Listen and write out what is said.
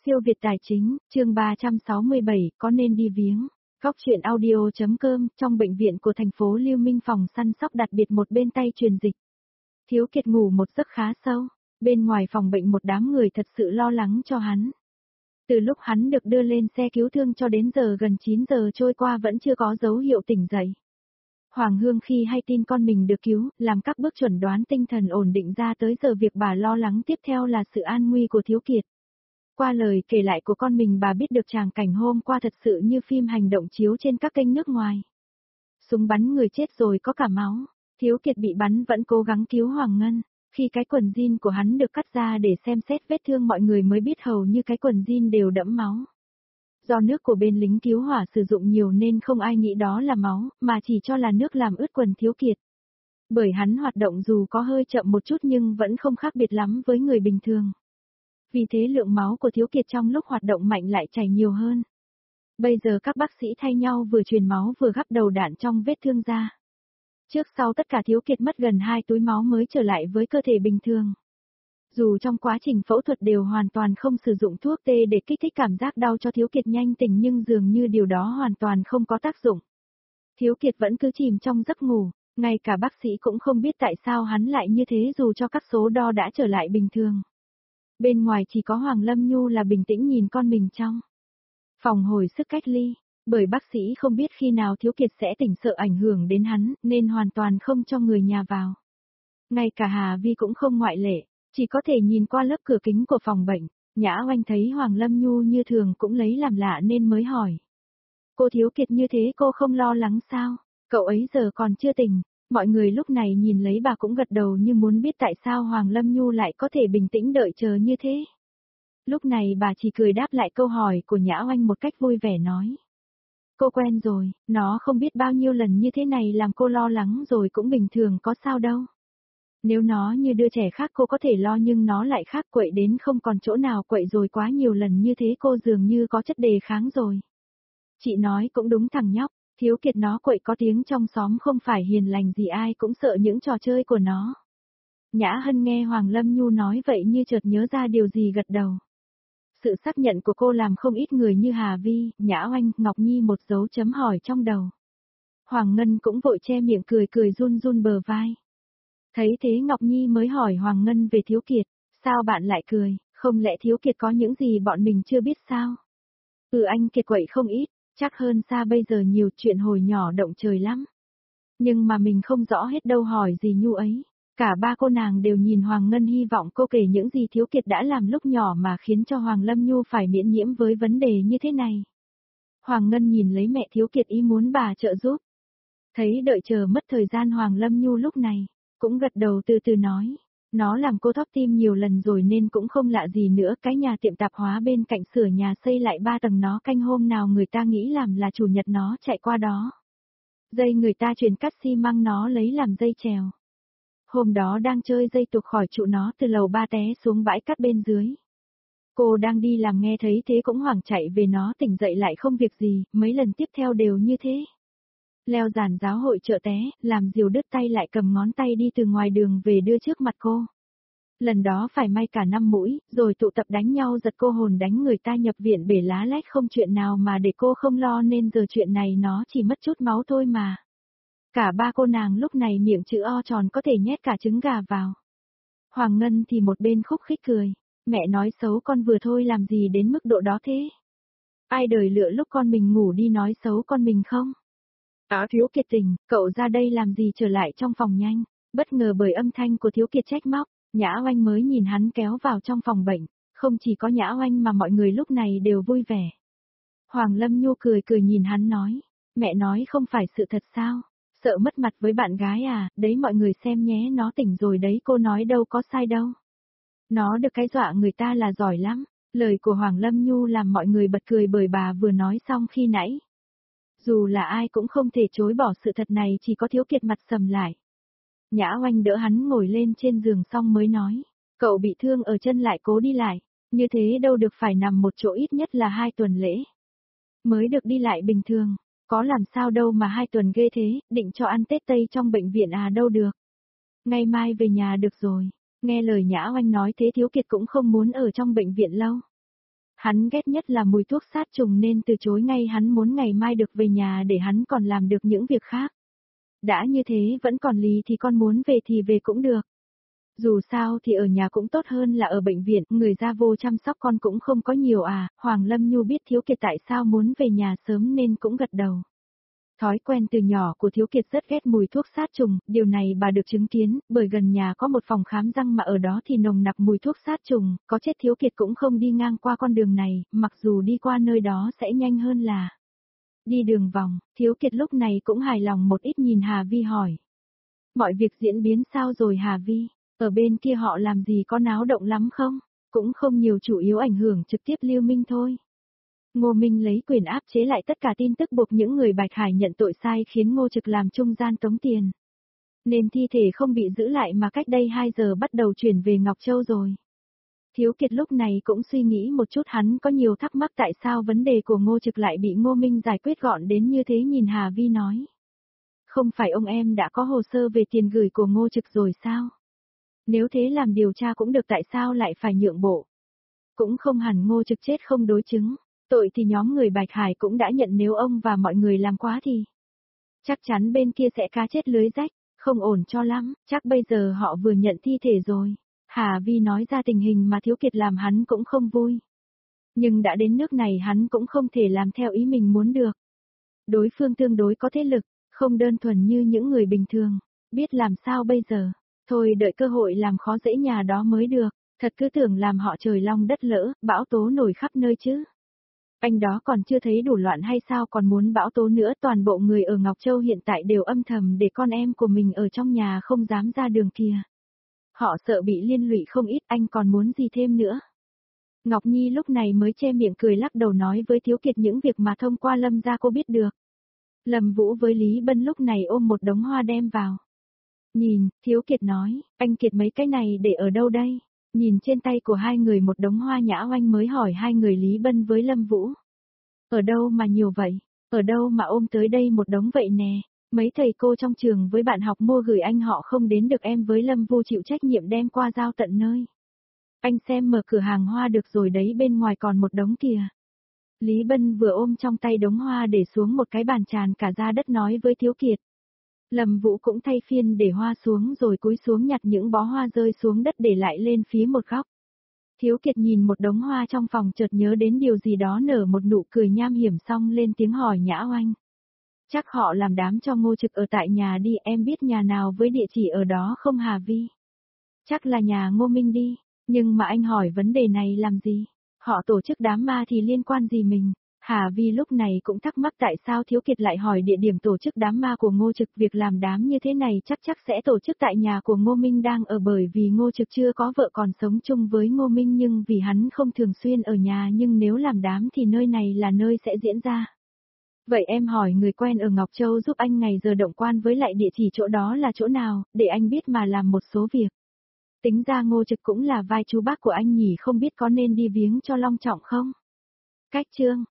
Siêu Việt Tài Chính, chương 367, có nên đi viếng. Góc chuyện audio.com, trong bệnh viện của thành phố Lưu Minh phòng săn sóc đặc biệt một bên tay truyền dịch. Thiếu Kiệt ngủ một giấc khá sâu, bên ngoài phòng bệnh một đám người thật sự lo lắng cho hắn. Từ lúc hắn được đưa lên xe cứu thương cho đến giờ gần 9 giờ trôi qua vẫn chưa có dấu hiệu tỉnh dậy. Hoàng Hương khi hay tin con mình được cứu, làm các bước chuẩn đoán tinh thần ổn định ra tới giờ việc bà lo lắng tiếp theo là sự an nguy của Thiếu Kiệt. Qua lời kể lại của con mình bà biết được tràng cảnh hôm qua thật sự như phim hành động chiếu trên các kênh nước ngoài. Súng bắn người chết rồi có cả máu, Thiếu Kiệt bị bắn vẫn cố gắng cứu Hoàng Ngân. Khi cái quần jean của hắn được cắt ra để xem xét vết thương mọi người mới biết hầu như cái quần jean đều đẫm máu. Do nước của bên lính cứu hỏa sử dụng nhiều nên không ai nghĩ đó là máu, mà chỉ cho là nước làm ướt quần Thiếu Kiệt. Bởi hắn hoạt động dù có hơi chậm một chút nhưng vẫn không khác biệt lắm với người bình thường. Vì thế lượng máu của Thiếu Kiệt trong lúc hoạt động mạnh lại chảy nhiều hơn. Bây giờ các bác sĩ thay nhau vừa truyền máu vừa gắp đầu đạn trong vết thương ra. Trước sau tất cả Thiếu Kiệt mất gần 2 túi máu mới trở lại với cơ thể bình thường. Dù trong quá trình phẫu thuật đều hoàn toàn không sử dụng thuốc tê để kích thích cảm giác đau cho Thiếu Kiệt nhanh tỉnh nhưng dường như điều đó hoàn toàn không có tác dụng. Thiếu Kiệt vẫn cứ chìm trong giấc ngủ, ngay cả bác sĩ cũng không biết tại sao hắn lại như thế dù cho các số đo đã trở lại bình thường. Bên ngoài chỉ có Hoàng Lâm Nhu là bình tĩnh nhìn con mình trong phòng hồi sức cách ly, bởi bác sĩ không biết khi nào Thiếu Kiệt sẽ tỉnh sợ ảnh hưởng đến hắn, nên hoàn toàn không cho người nhà vào. Ngay cả Hà Vi cũng không ngoại lệ, chỉ có thể nhìn qua lớp cửa kính của phòng bệnh. Nhã Oanh thấy Hoàng Lâm Nhu như thường cũng lấy làm lạ nên mới hỏi. Cô Thiếu Kiệt như thế cô không lo lắng sao, cậu ấy giờ còn chưa tỉnh. Mọi người lúc này nhìn lấy bà cũng gật đầu như muốn biết tại sao Hoàng Lâm Nhu lại có thể bình tĩnh đợi chờ như thế. Lúc này bà chỉ cười đáp lại câu hỏi của Nhã Oanh một cách vui vẻ nói. Cô quen rồi, nó không biết bao nhiêu lần như thế này làm cô lo lắng rồi cũng bình thường có sao đâu. Nếu nó như đứa trẻ khác cô có thể lo nhưng nó lại khác quậy đến không còn chỗ nào quậy rồi quá nhiều lần như thế cô dường như có chất đề kháng rồi. Chị nói cũng đúng thằng nhóc. Thiếu Kiệt nó quậy có tiếng trong xóm không phải hiền lành gì ai cũng sợ những trò chơi của nó. Nhã Hân nghe Hoàng Lâm Nhu nói vậy như chợt nhớ ra điều gì gật đầu. Sự xác nhận của cô làm không ít người như Hà Vi, Nhã Oanh, Ngọc Nhi một dấu chấm hỏi trong đầu. Hoàng Ngân cũng vội che miệng cười cười run run bờ vai. Thấy thế Ngọc Nhi mới hỏi Hoàng Ngân về Thiếu Kiệt, sao bạn lại cười, không lẽ Thiếu Kiệt có những gì bọn mình chưa biết sao? Anh Kiệt quậy không ít. Chắc hơn xa bây giờ nhiều chuyện hồi nhỏ động trời lắm. Nhưng mà mình không rõ hết đâu hỏi gì Nhu ấy. Cả ba cô nàng đều nhìn Hoàng Ngân hy vọng cô kể những gì Thiếu Kiệt đã làm lúc nhỏ mà khiến cho Hoàng Lâm Nhu phải miễn nhiễm với vấn đề như thế này. Hoàng Ngân nhìn lấy mẹ Thiếu Kiệt ý muốn bà trợ giúp. Thấy đợi chờ mất thời gian Hoàng Lâm Nhu lúc này, cũng gật đầu từ từ nói. Nó làm cô thóp tim nhiều lần rồi nên cũng không lạ gì nữa, cái nhà tiệm tạp hóa bên cạnh sửa nhà xây lại 3 tầng nó canh hôm nào người ta nghĩ làm là chủ nhật nó chạy qua đó. Dây người ta truyền cắt xi măng nó lấy làm dây chèo. Hôm đó đang chơi dây tuột khỏi trụ nó từ lầu 3 té xuống bãi cát bên dưới. Cô đang đi làm nghe thấy thế cũng hoảng chạy về nó tỉnh dậy lại không việc gì, mấy lần tiếp theo đều như thế. Leo giàn giáo hội chợ té, làm Diều đứt tay lại cầm ngón tay đi từ ngoài đường về đưa trước mặt cô. Lần đó phải may cả 5 mũi, rồi tụ tập đánh nhau giật cô hồn đánh người ta nhập viện bể lá lách không chuyện nào mà để cô không lo nên giờ chuyện này nó chỉ mất chút máu thôi mà. Cả ba cô nàng lúc này miệng chữ O tròn có thể nhét cả trứng gà vào. Hoàng Ngân thì một bên khúc khích cười, mẹ nói xấu con vừa thôi làm gì đến mức độ đó thế. Ai đời lựa lúc con mình ngủ đi nói xấu con mình không? Thiếu Kiệt tỉnh, cậu ra đây làm gì trở lại trong phòng nhanh, bất ngờ bởi âm thanh của Thiếu Kiệt trách móc, Nhã Oanh mới nhìn hắn kéo vào trong phòng bệnh, không chỉ có Nhã Oanh mà mọi người lúc này đều vui vẻ. Hoàng Lâm Nhu cười cười nhìn hắn nói, mẹ nói không phải sự thật sao, sợ mất mặt với bạn gái à, đấy mọi người xem nhé nó tỉnh rồi đấy cô nói đâu có sai đâu. Nó được cái dọa người ta là giỏi lắm, lời của Hoàng Lâm Nhu làm mọi người bật cười bởi bà vừa nói xong khi nãy. Dù là ai cũng không thể chối bỏ sự thật này chỉ có Thiếu Kiệt mặt sầm lại. Nhã Oanh đỡ hắn ngồi lên trên giường xong mới nói, cậu bị thương ở chân lại cố đi lại, như thế đâu được phải nằm một chỗ ít nhất là 2 tuần lễ. Mới được đi lại bình thường, có làm sao đâu mà 2 tuần ghê thế, định cho ăn Tết Tây trong bệnh viện à đâu được. Ngày mai về nhà được rồi, nghe lời Nhã Oanh nói thế Thiếu Kiệt cũng không muốn ở trong bệnh viện lâu. Hắn ghét nhất là mùi thuốc sát trùng nên từ chối ngay, hắn muốn ngày mai được về nhà để hắn còn làm được những việc khác. Đã như thế vẫn còn lý thì con muốn về thì về cũng được. Dù sao thì ở nhà cũng tốt hơn là ở bệnh viện, người ra vô chăm sóc con cũng không có nhiều à. Hoàng Lâm Nhu biết Thiếu Kiệt tại sao muốn về nhà sớm nên cũng gật đầu. Thói quen từ nhỏ của Thiếu Kiệt rất ghét mùi thuốc sát trùng, điều này bà được chứng kiến, bởi gần nhà có một phòng khám răng mà ở đó thì nồng nặc mùi thuốc sát trùng, có chết Thiếu Kiệt cũng không đi ngang qua con đường này, mặc dù đi qua nơi đó sẽ nhanh hơn là đi đường vòng. Thiếu Kiệt lúc này cũng hài lòng một ít, nhìn Hà Vi hỏi. Mọi việc diễn biến sao rồi Hà Vi? Ở bên kia họ làm gì, có náo động lắm không? Cũng không nhiều, chủ yếu ảnh hưởng trực tiếp Lưu Minh thôi. Ngô Minh lấy quyền áp chế lại tất cả tin tức, buộc những người Bạch Hải nhận tội sai, khiến Ngô Trực làm trung gian tống tiền. Nên thi thể không bị giữ lại mà cách đây 2 giờ bắt đầu chuyển về Ngọc Châu rồi. Thiếu Kiệt lúc này cũng suy nghĩ một chút, hắn có nhiều thắc mắc tại sao vấn đề của Ngô Trực lại bị Ngô Minh giải quyết gọn đến như thế. Nhìn Hà Vi nói. Không phải ông em đã có hồ sơ về tiền gửi của Ngô Trực rồi sao? Nếu thế làm điều tra cũng được, tại sao lại phải nhượng bộ? Cũng không hẳn, Ngô Trực chết không đối chứng. Tội thì nhóm người Bạch Hải cũng đã nhận, nếu ông và mọi người làm quá thì chắc chắn bên kia sẽ cá chết lưới rách, không ổn cho lắm, chắc bây giờ họ vừa nhận thi thể rồi. Hà Vi nói ra tình hình mà Thiếu Kiệt làm hắn cũng không vui. Nhưng đã đến nước này hắn cũng không thể làm theo ý mình muốn được. Đối phương tương đối có thế lực, không đơn thuần như những người bình thường. Biết làm sao bây giờ? Thôi đợi cơ hội làm khó dễ nhà đó mới được. Thật cứ tưởng làm họ trời long đất lỡ, bão tố nổi khắp nơi chứ. Anh đó còn chưa thấy đủ loạn hay sao còn muốn bão tố nữa? Toàn bộ người ở Ngọc Châu hiện tại đều âm thầm để con em của mình ở trong nhà, không dám ra đường kìa. Họ sợ bị liên lụy không ít, anh còn muốn gì thêm nữa? Ngọc Nhi lúc này mới che miệng cười lắc đầu nói với Thiếu Kiệt những việc mà thông qua Lâm gia cô biết được. Lâm Vũ với Lý Bân lúc này ôm một đống hoa đem vào. Nhìn, Thiếu Kiệt nói, anh Kiệt mấy cái này để ở đâu đây? Nhìn trên tay của hai người một đống hoa nhã oanh mới hỏi hai người Lý Bân với Lâm Vũ. Ở đâu mà nhiều vậy? Ở đâu mà ôm tới đây một đống vậy nè? Mấy thầy cô trong trường với bạn học mua gửi anh, họ không đến được, em với Lâm Vũ chịu trách nhiệm đem qua giao tận nơi. Anh xem mở cửa hàng hoa được rồi đấy, bên ngoài còn một đống kìa. Lý Bân vừa ôm trong tay đống hoa để xuống một cái bàn tràn cả ra đất nói với Thiếu Kiệt. Lâm Vũ cũng thay phiên để hoa xuống rồi cúi xuống nhặt những bó hoa rơi xuống đất để lại lên phía một góc. Thiếu Kiệt nhìn một đống hoa trong phòng chợt nhớ đến điều gì đó, nở một nụ cười nham hiểm xong lên tiếng hỏi Nhã Oanh. Chắc họ làm đám cho Ngô Trực ở tại nhà đi, em biết nhà nào với địa chỉ ở đó không Hà Vi? Chắc là nhà Ngô Minh đi, nhưng mà anh hỏi vấn đề này làm gì? Họ tổ chức đám ma thì liên quan gì mình? Hà Vi lúc này cũng thắc mắc tại sao Thiếu Kiệt lại hỏi địa điểm tổ chức đám ma của Ngô Trực. Việc làm đám như thế này chắc sẽ tổ chức tại nhà của Ngô Minh đang ở, bởi vì Ngô Trực chưa có vợ còn sống chung với Ngô Minh, nhưng vì hắn không thường xuyên ở nhà, nhưng nếu làm đám thì nơi này là nơi sẽ diễn ra. Vậy em hỏi người quen ở Ngọc Châu giúp anh ngày giờ động quan với lại địa chỉ chỗ đó là chỗ nào, để anh biết mà làm một số việc. Tính ra Ngô Trực cũng là vai chú bác của anh nhỉ, không biết có nên đi viếng cho long trọng không? Cách chương